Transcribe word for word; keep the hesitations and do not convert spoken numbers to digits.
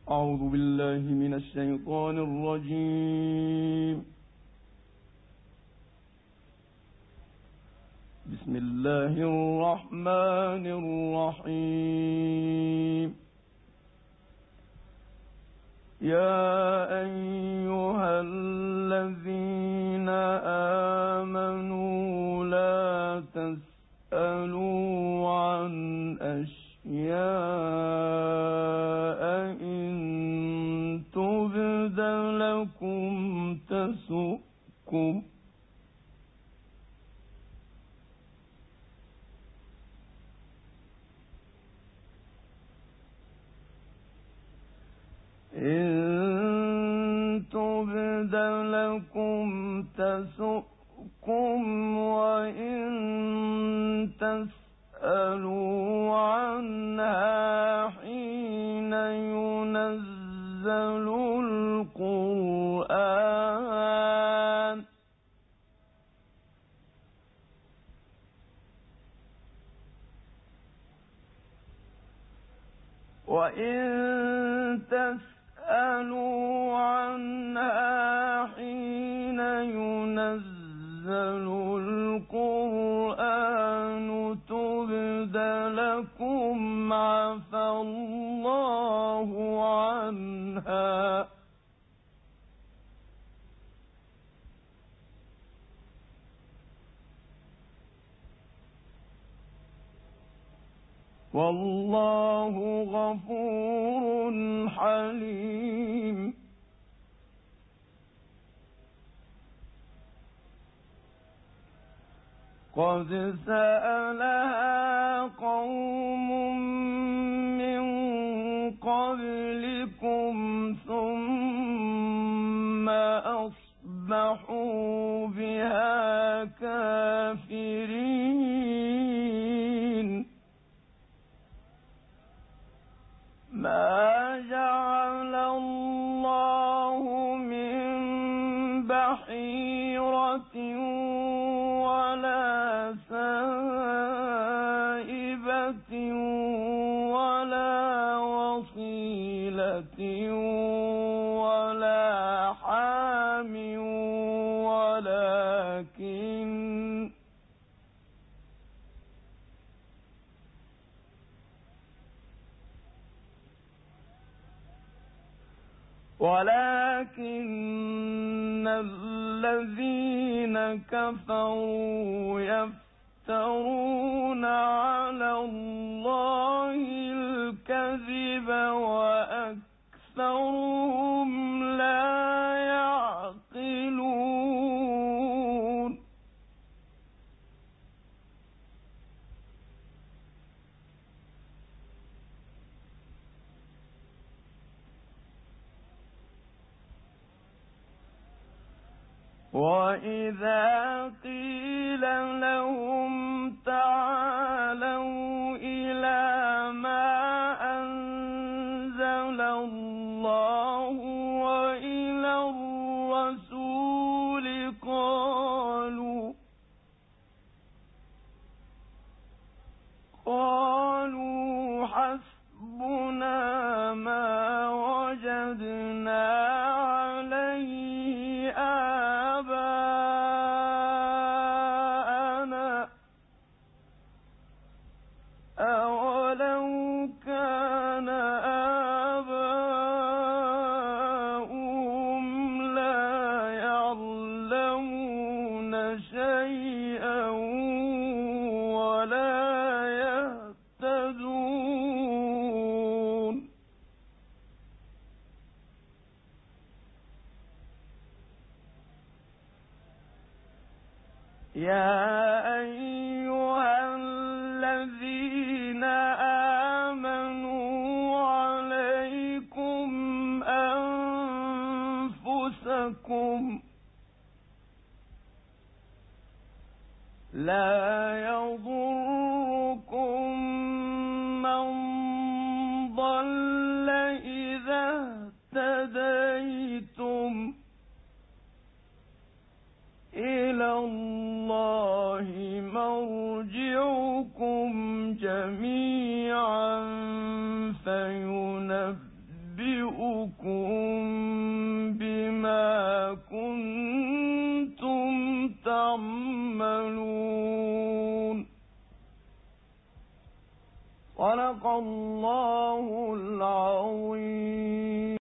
أعوذ بالله من الشيطان الرجيم. بسم الله الرحمن الرحيم. يا أيها الذين آمنوا لا تسألوا عن أشياء إن تبد لكم تسؤكم إن تبد لكم تسؤكم وإن تسألوا عنها حين ينزل القرآن وإن تسألوا عنها حين ينزل القرآن تبد لكم عفى الله عنها والله غفور حليم. قد سألها قوم من قبلكم ثم أصبحوا بها كافرين. ما جعل الله من بحيرة ولا سائبة ولا وصيلة ولا حام ولكن ولكن الذين كفروا يفترون على الله الكذب وأكثرهم لا يعقلون. وَإِذَا قِيلَ لَهُمْ تَعَالَوْا إِلَى مَا أَنزَلَ اللَّهُ وَإِلَى الرَّسُولِ قَالُوا قَالُوا حَسْبُنَا مَا وَجَدْنَا عَلَيْهِ آبَاءَنَا أَوَلَوْ كَانَ آبَاؤُهُمْ لَا يَعْلَمُونَ شَيْئًا وَلَا يَهْتَدُونَ. يا أيها الذين آمنوا عليكم أنفسكم لا يضركم من ضل إذا اهتديتم إلى الله مرجعكم جميعا فينبئكم بما كنتم تعملون. صدق الله العظيم.